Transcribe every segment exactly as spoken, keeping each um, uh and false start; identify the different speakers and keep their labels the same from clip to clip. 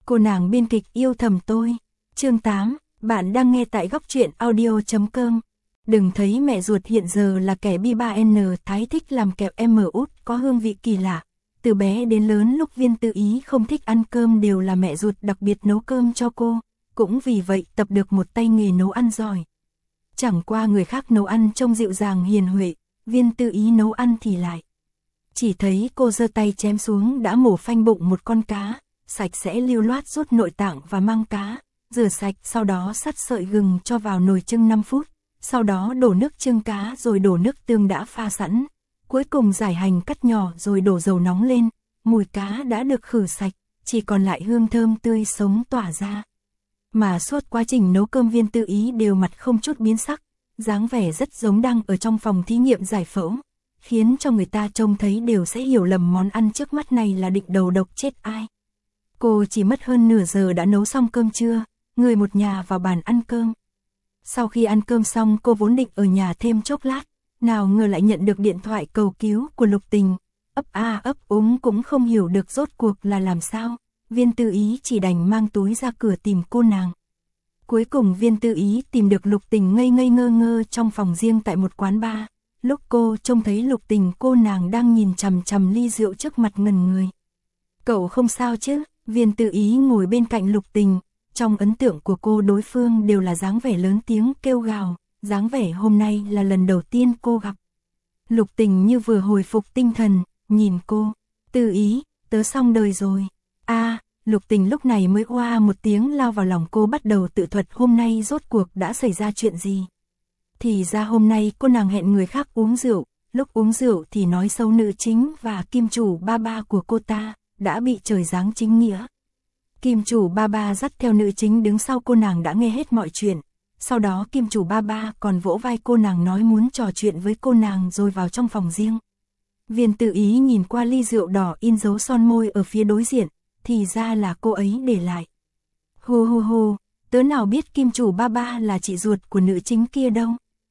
Speaker 1: Cô nàng biên kịch yêu thầm tôi. Chương tám, bạn đang nghe tại góc truyện audio chấm com. Đừng thấy mẹ ruột hiện giờ là kẻ bi ba N thái thích làm kẹo em út có hương vị kỳ lạ. Từ bé đến lớn lúc Viên Tư Ý không thích ăn cơm đều là mẹ ruột đặc biệt nấu cơm cho cô, cũng vì vậy tập được một tay nghề nấu ăn giỏi. Chẳng qua người khác nấu ăn trông dịu dàng hiền huệ, Viên Tư Ý nấu ăn thì lại. Chỉ thấy cô giơ tay chém xuống đã mổ phanh bụng một con cá, sạch sẽ lưu loát rút nội tạng và măng cá, rửa sạch sau đó sắt sợi gừng cho vào nồi chưng năm phút, sau đó đổ nước chưng cá rồi đổ nước tương đã pha sẵn. Cuối cùng rải hành cắt nhỏ rồi đổ dầu nóng lên, mùi cá đã được khử sạch, chỉ còn lại hương thơm tươi sống tỏa ra. Mà suốt quá trình nấu cơm Viên Tư Ý đều mặt không chút biến sắc, dáng vẻ rất giống đang ở trong phòng thí nghiệm giải phẫu, khiến cho người ta trông thấy đều sẽ hiểu lầm món ăn trước mắt này là định đầu độc chết ai. Cô chỉ mất hơn nửa giờ đã nấu xong cơm trưa, người một nhà vào bàn ăn cơm. Sau khi ăn cơm xong cô vốn định ở nhà thêm chốc lát, nào ngờ lại nhận được điện thoại cầu cứu của Lục Tình, ấp a ấp úng cũng không hiểu được rốt cuộc là làm sao. Viên Tư Ý chỉ đành mang túi ra cửa tìm cô nàng. Cuối cùng Viên Tư Ý tìm được Lục Tình ngây ngây ngơ ngơ trong phòng riêng tại một quán bar. Lúc cô trông thấy Lục Tình cô nàng đang nhìn chằm chằm ly rượu trước mặt ngẩn người. Cậu không sao chứ? Viên Tư Ý ngồi bên cạnh Lục Tình, trong ấn tượng của cô đối phương đều là dáng vẻ lớn tiếng kêu gào, dáng vẻ hôm nay là lần đầu tiên cô gặp. Lục Tình như vừa hồi phục tinh thần, nhìn cô, Tư Ý, tớ xong đời rồi. A, à, Lục Tình lúc này mới oa một tiếng lao vào lòng cô bắt đầu tự thuật hôm nay rốt cuộc đã xảy ra chuyện gì. Thì ra hôm nay cô nàng hẹn người khác uống rượu, lúc uống rượu thì nói xấu nữ chính và kim chủ ba ba của cô ta, đã bị trời giáng chính nghĩa. Kim chủ ba ba dắt theo nữ chính đứng sau cô nàng đã nghe hết mọi chuyện, sau đó kim chủ ba ba còn vỗ vai cô nàng nói muốn trò chuyện với cô nàng rồi vào trong phòng riêng. Viên Tư Ý nhìn qua ly rượu đỏ in dấu son môi ở phía đối diện, thì ra là cô ấy để lại. Hô hô hô, tớ nào biết kim chủ ba ba là chị ruột của nữ chính kia đâu.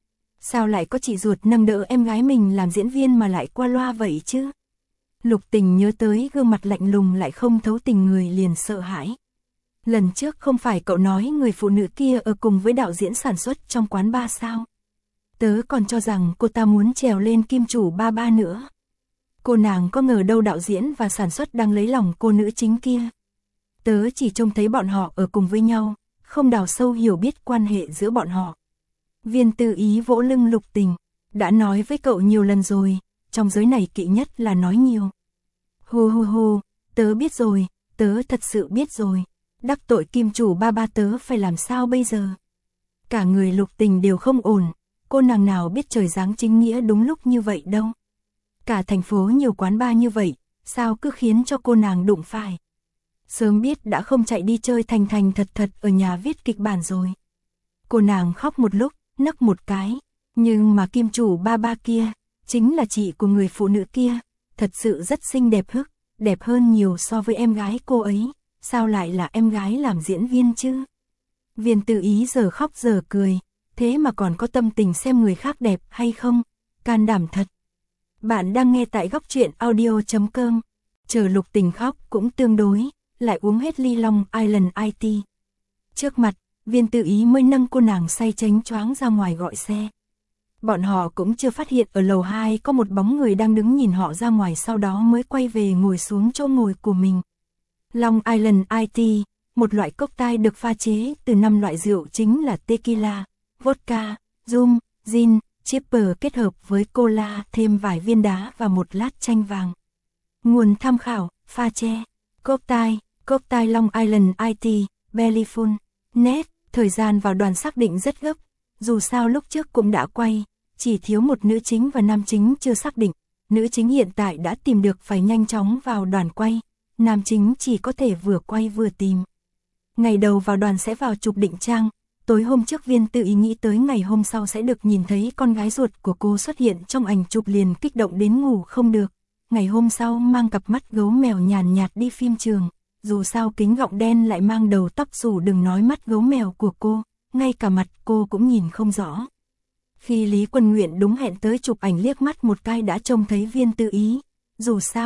Speaker 1: Sao lại có chị ruột nâng đỡ em gái mình làm diễn viên mà lại qua loa vậy chứ? Lục Tình nhớ tới gương mặt lạnh lùng lại không thấu tình người liền sợ hãi. Lần trước không phải cậu nói người phụ nữ kia ở cùng với đạo diễn sản xuất trong quán bar sao? Tớ còn cho rằng cô ta muốn trèo lên kim chủ ba ba nữa. Cô nàng có ngờ đâu đạo diễn và sản xuất đang lấy lòng cô nữ chính kia. Tớ chỉ trông thấy bọn họ ở cùng với nhau, không đào sâu hiểu biết quan hệ giữa bọn họ. Viên Tư Ý vỗ lưng Lục Tình, đã nói với cậu nhiều lần rồi, trong giới này kỵ nhất là nói nhiều. Hô hô hô, tớ biết rồi, tớ thật sự biết rồi, đắc tội kim chủ ba ba tớ phải làm sao bây giờ? Cả người Lục Tình đều không ổn, cô nàng nào biết trời giáng chính nghĩa đúng lúc như vậy đâu. Cả thành phố nhiều quán bar như vậy, sao cứ khiến cho cô nàng đụng phải. Sớm biết đã không chạy đi chơi thành thành thật thật ở nhà viết kịch bản rồi. Cô nàng khóc một lúc, nấc một cái, nhưng mà kim chủ ba ba kia, chính là chị của người phụ nữ kia, thật sự rất xinh đẹp hức, đẹp hơn nhiều so với em gái cô ấy, sao lại là em gái làm diễn viên chứ? Viên Tư Ý giờ khóc giờ cười, thế mà còn có tâm tình xem người khác đẹp hay không, can đảm thật. Bạn đang nghe tại góc truyện audio chấm com, chờ Lục Tình khóc cũng tương đối, lại uống hết ly Long Island i tê. Trước mặt, Viên Tư Ý mới nâng cô nàng say chánh choáng ra ngoài gọi xe. Bọn họ cũng chưa phát hiện ở lầu hai có một bóng người đang đứng nhìn họ ra ngoài sau đó mới quay về ngồi xuống chỗ ngồi của mình. Long Island i tê, một loại cocktail được pha chế từ năm loại rượu chính là tequila, vodka, rum, gin, chipper kết hợp với cola thêm vài viên đá và một lát chanh vàng. Nguồn tham khảo, pha che, cocktail, cocktail Long Island i tê, belly full, net, thời gian vào đoàn xác định rất gấp, dù sao lúc trước cũng đã quay, chỉ thiếu một nữ chính và nam chính chưa xác định, nữ chính hiện tại đã tìm được phải nhanh chóng vào đoàn quay, nam chính chỉ có thể vừa quay vừa tìm. Ngày đầu vào đoàn sẽ vào chụp định trang, tối hôm trước Viên Tư Ý nghĩ tới ngày hôm sau sẽ được nhìn thấy con gái ruột của cô xuất hiện trong ảnh chụp liền kích động đến ngủ không được. Ngày hôm sau mang cặp mắt gấu mèo nhàn nhạt đi phim trường, dù sao kính gọng đen lại mang đầu tóc xù đừng nói mắt gấu mèo của cô, ngay cả mặt cô cũng nhìn không rõ. Khi Lý Quân Nguyện đúng hẹn tới chụp ảnh liếc mắt một cái đã trông thấy Viên Tư Ý, dù sao,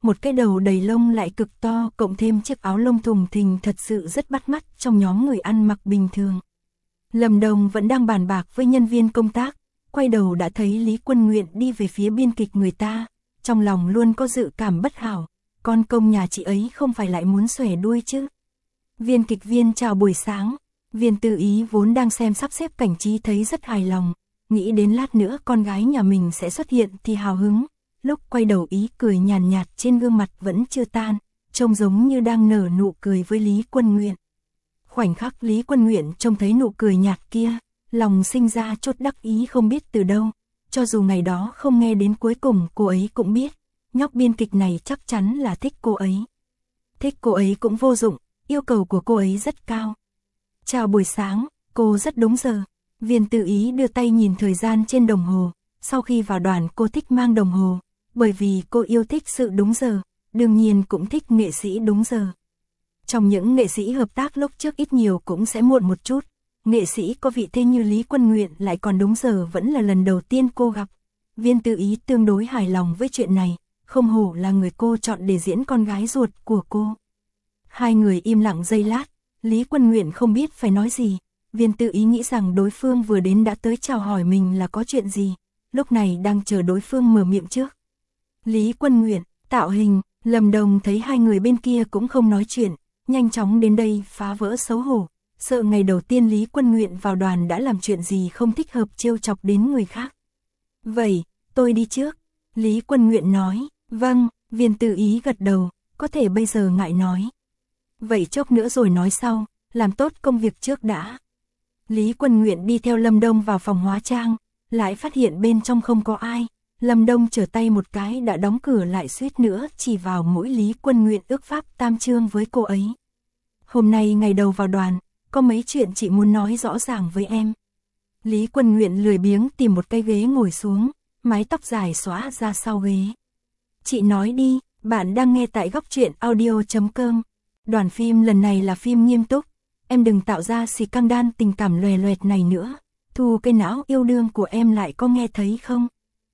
Speaker 1: một cái đầu đầy lông lại cực to, cộng thêm chiếc áo lông thùng thình thật sự rất bắt mắt trong nhóm người ăn mặc bình thường. Lâm Đồng vẫn đang bàn bạc với nhân viên công tác, quay đầu đã thấy Lý Quân Nguyện đi về phía biên kịch người ta, trong lòng luôn có dự cảm bất hảo, con công nhà chị ấy không phải lại muốn xòe đuôi chứ. Viên kịch viên chào buổi sáng, Viên Tư Ý vốn đang xem sắp xếp cảnh trí thấy rất hài lòng, nghĩ đến lát nữa con gái nhà mình sẽ xuất hiện thì hào hứng, lúc quay đầu ý cười nhàn nhạt, nhạt trên gương mặt vẫn chưa tan, trông giống như đang nở nụ cười với Lý Quân Nguyện. Khoảnh khắc Lý Quân Nguyện trông thấy nụ cười nhạt kia, lòng sinh ra chốt đắc ý không biết từ đâu, cho dù ngày đó không nghe đến cuối cùng cô ấy cũng biết, nhóc biên kịch này chắc chắn là thích cô ấy. Thích cô ấy cũng vô dụng, yêu cầu của cô ấy rất cao. Chào buổi sáng, cô rất đúng giờ. Viên Tư Ý đưa tay nhìn thời gian trên đồng hồ, sau khi vào đoàn cô thích mang đồng hồ, bởi vì cô yêu thích sự đúng giờ, đương nhiên cũng thích nghệ sĩ đúng giờ. Trong những nghệ sĩ hợp tác lúc trước ít nhiều cũng sẽ muộn một chút, nghệ sĩ có vị thế như Lý Quân Nguyện lại còn đúng giờ vẫn là lần đầu tiên cô gặp. Viên Tư Ý tương đối hài lòng với chuyện này, không hổ là người cô chọn để diễn con gái ruột của cô. Hai người im lặng giây lát, Lý Quân Nguyện không biết phải nói gì. Viên Tư Ý nghĩ rằng đối phương vừa đến đã tới chào hỏi mình là có chuyện gì, lúc này đang chờ đối phương mở miệng trước. Lý Quân Nguyện, tạo hình, Lâm Đồng thấy hai người bên kia cũng không nói chuyện, nhanh chóng đến đây phá vỡ xấu hổ, sợ ngày đầu tiên Lý Quân Nguyện vào đoàn đã làm chuyện gì không thích hợp trêu chọc đến người khác. Vậy, tôi đi trước, Lý Quân Nguyện nói, vâng, Viên Tư Ý gật đầu, có thể bây giờ ngại nói. Vậy chốc nữa rồi nói sau, làm tốt công việc trước đã. Lý Quân Nguyện đi theo Lâm Đông vào phòng hóa trang, lại phát hiện bên trong không có ai. Lâm Đông trở tay một cái đã đóng cửa lại suýt nữa chỉ vào mũi Lý Quân Nguyện ước pháp tam chương với cô ấy. Hôm nay ngày đầu vào đoàn, có mấy chuyện chị muốn nói rõ ràng với em. Lý Quân Nguyện lười biếng tìm một cái ghế ngồi xuống, mái tóc dài xõa ra sau ghế. Chị nói đi, bạn đang nghe tại góc truyện audio chấm com. Đoàn phim lần này là phim nghiêm túc, em đừng tạo ra xì căng đan tình cảm lòe loẹt này nữa. Thu cái não yêu đương của em lại có nghe thấy không?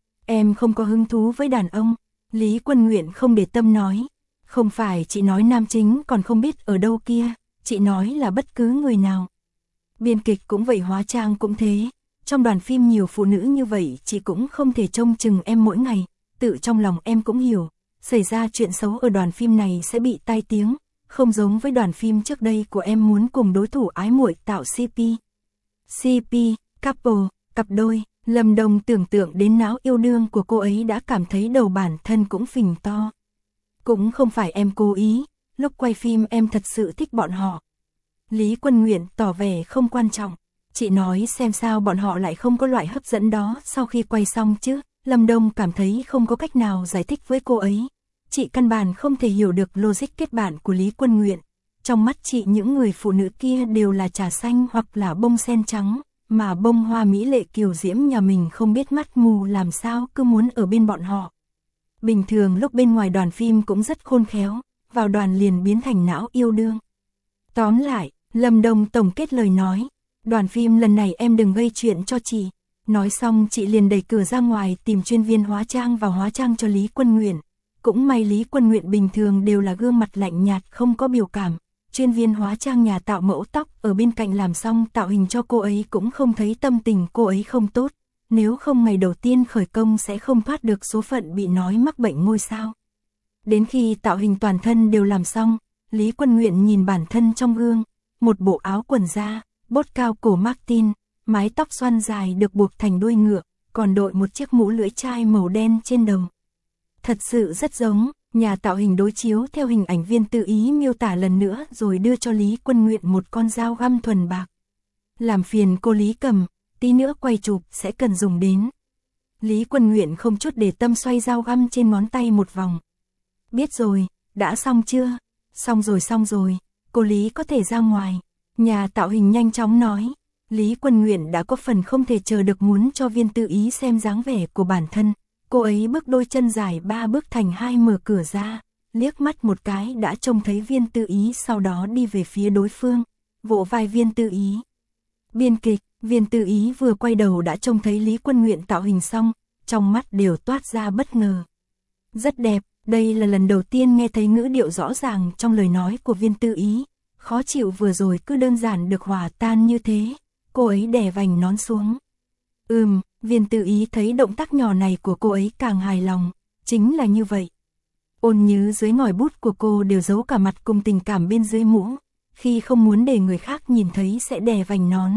Speaker 1: Em không có hứng thú với đàn ông. Lý Quân Nguyện không để tâm nói. Không phải chị nói nam chính còn không biết ở đâu kia, chị nói là bất cứ người nào. Biên kịch cũng vậy, hóa trang cũng thế. Trong đoàn phim nhiều phụ nữ như vậy, chị cũng không thể trông chừng em mỗi ngày. Tự trong lòng em cũng hiểu, xảy ra chuyện xấu ở đoàn phim này sẽ bị tai tiếng. Không giống với đoàn phim trước đây của em muốn cùng đối thủ ái muội tạo xê pê. xê pê, couple, cặp đôi. Lâm Đồng tưởng tượng đến não yêu đương của cô ấy đã cảm thấy đầu bản thân cũng phình to. Cũng không phải em cố ý, lúc quay phim em thật sự thích bọn họ. Lý Quân Nguyện tỏ vẻ không quan trọng. Chị nói xem sao bọn họ lại không có loại hấp dẫn đó sau khi quay xong chứ. Lâm Đông cảm thấy không có cách nào giải thích với cô ấy. Chị căn bản không thể hiểu được logic kết bạn của Lý Quân Nguyện. Trong mắt chị những người phụ nữ kia đều là trà xanh hoặc là bông sen trắng, mà bông hoa mỹ lệ kiều diễm nhà mình không biết mắt mù làm sao cứ muốn ở bên bọn họ. Bình thường lúc bên ngoài đoàn phim cũng rất khôn khéo, vào đoàn liền biến thành não yêu đương. Tóm lại, Lâm Đông tổng kết lời nói, đoàn phim lần này em đừng gây chuyện cho chị. Nói xong chị liền đẩy cửa ra ngoài tìm chuyên viên hóa trang vào hóa trang cho Lý Quân Nguyện. Cũng may Lý Quân Nguyện bình thường đều là gương mặt lạnh nhạt không có biểu cảm. Chuyên viên hóa trang nhà tạo mẫu tóc ở bên cạnh làm xong tạo hình cho cô ấy cũng không thấy tâm tình cô ấy không tốt. Nếu không ngày đầu tiên khởi công sẽ không thoát được số phận bị nói mắc bệnh ngôi sao. Đến khi tạo hình toàn thân đều làm xong, Lý Quân Nguyện nhìn bản thân trong gương. Một bộ áo quần da, bốt cao cổ Martin, mái tóc xoăn dài được buộc thành đuôi ngựa, còn đội một chiếc mũ lưỡi chai màu đen trên đầu. Thật sự rất giống, nhà tạo hình đối chiếu theo hình ảnh Viên Tư Ý miêu tả lần nữa rồi đưa cho Lý Quân Nguyện một con dao găm thuần bạc. Làm phiền cô Lý cầm, tí nữa quay chụp sẽ cần dùng đến. Lý Quân Nguyện không chút để tâm xoay dao găm trên ngón tay một vòng. Biết rồi, đã xong chưa? Xong rồi xong rồi, cô Lý có thể ra ngoài. Nhà tạo hình nhanh chóng nói. Lý Quân Nguyện đã có phần không thể chờ được muốn cho Viên Tư Ý xem dáng vẻ của bản thân. Cô ấy bước đôi chân dài ba bước thành hai mở cửa ra, liếc mắt một cái đã trông thấy Viên Tư Ý, sau đó đi về phía đối phương, vỗ vai Viên Tư Ý. Biên kịch, Viên Tư Ý vừa quay đầu đã trông thấy Lý Quân Nguyện tạo hình xong, trong mắt đều toát ra bất ngờ. Rất đẹp, Đây là lần đầu tiên nghe thấy ngữ điệu rõ ràng trong lời nói của Viên Tư Ý, khó chịu vừa rồi cứ đơn giản được hòa tan như thế, cô ấy đè vành nón xuống. Ừm, Viên Tư Ý thấy động tác nhỏ này của cô ấy càng hài lòng, chính là như vậy. Ôn Như dưới ngòi bút của cô đều giấu cả mặt cùng tình cảm bên dưới mũ, khi không muốn để người khác nhìn thấy sẽ đè vành nón.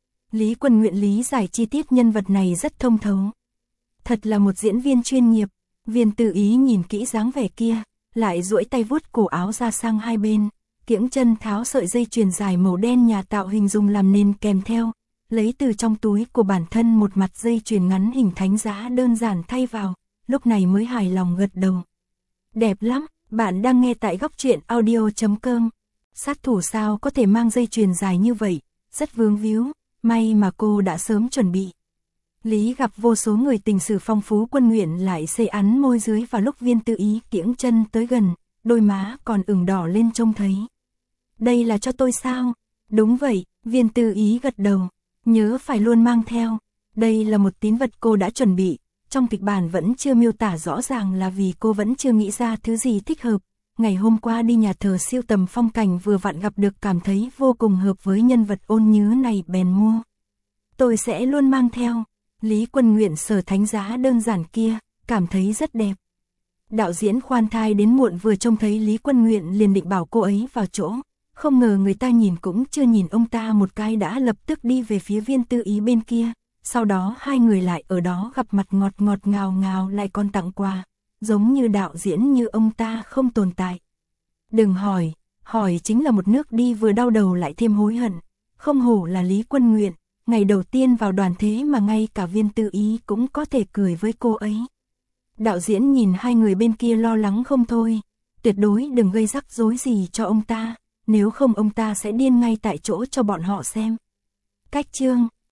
Speaker 1: Lý Quân Nguyện lý giải chi tiết nhân vật này rất thông thấu. Thật là một diễn viên chuyên nghiệp. Viên Tư Ý nhìn kỹ dáng vẻ kia, lại duỗi tay vuốt cổ áo ra sang hai bên, kiễng chân tháo sợi dây chuyền dài màu đen nhà tạo hình dùng làm nền kèm theo, lấy từ trong túi của bản thân một mặt dây chuyền ngắn hình thánh giá đơn giản thay vào, lúc này mới hài lòng gật đầu. Đẹp lắm, bạn đang nghe tại góc truyện audio chấm com. Sát thủ sao có thể mang dây chuyền dài như vậy, rất vướng víu, may mà cô đã sớm chuẩn bị. Lý gặp vô số người tình sử phong phú. Quân Nguyện lại xê ắn môi dưới vào lúc Viên Tư Ý kiễng chân tới gần, đôi má còn ửng đỏ lên trông thấy. Đây là cho tôi sao? Đúng vậy, Viên Tư Ý gật đầu, nhớ phải luôn mang theo. Đây là một tín vật cô đã chuẩn bị, trong kịch bản vẫn chưa miêu tả rõ ràng là vì cô vẫn chưa nghĩ ra thứ gì thích hợp. Ngày hôm qua đi nhà thờ siêu tầm phong cảnh vừa vặn gặp được, cảm thấy vô cùng hợp với nhân vật Ôn Như này bèn mua. Tôi sẽ luôn mang theo. Lý Quân Nguyện sờ thánh giá đơn giản kia, cảm thấy rất đẹp. Đạo diễn khoan thai đến muộn vừa trông thấy Lý Quân Nguyện liền định bảo cô ấy vào chỗ, không ngờ người ta nhìn cũng chưa nhìn ông ta một cái đã lập tức đi về phía Viên Tư Ý bên kia, sau đó hai người lại ở đó gặp mặt ngọt ngọt ngào ngào lại còn tặng quà, giống như đạo diễn như ông ta không tồn tại. Đừng hỏi, hỏi chính là một nước đi vừa đau đầu lại thêm hối hận, không hổ là Lý Quân Nguyện. Ngày đầu tiên vào đoàn thế mà ngay cả Viên Tư Ý cũng có thể cười với cô ấy. Đạo diễn nhìn hai người bên kia lo lắng không thôi, tuyệt đối đừng gây rắc rối gì cho ông ta, nếu không ông ta sẽ điên ngay tại chỗ cho bọn họ xem. Cách chương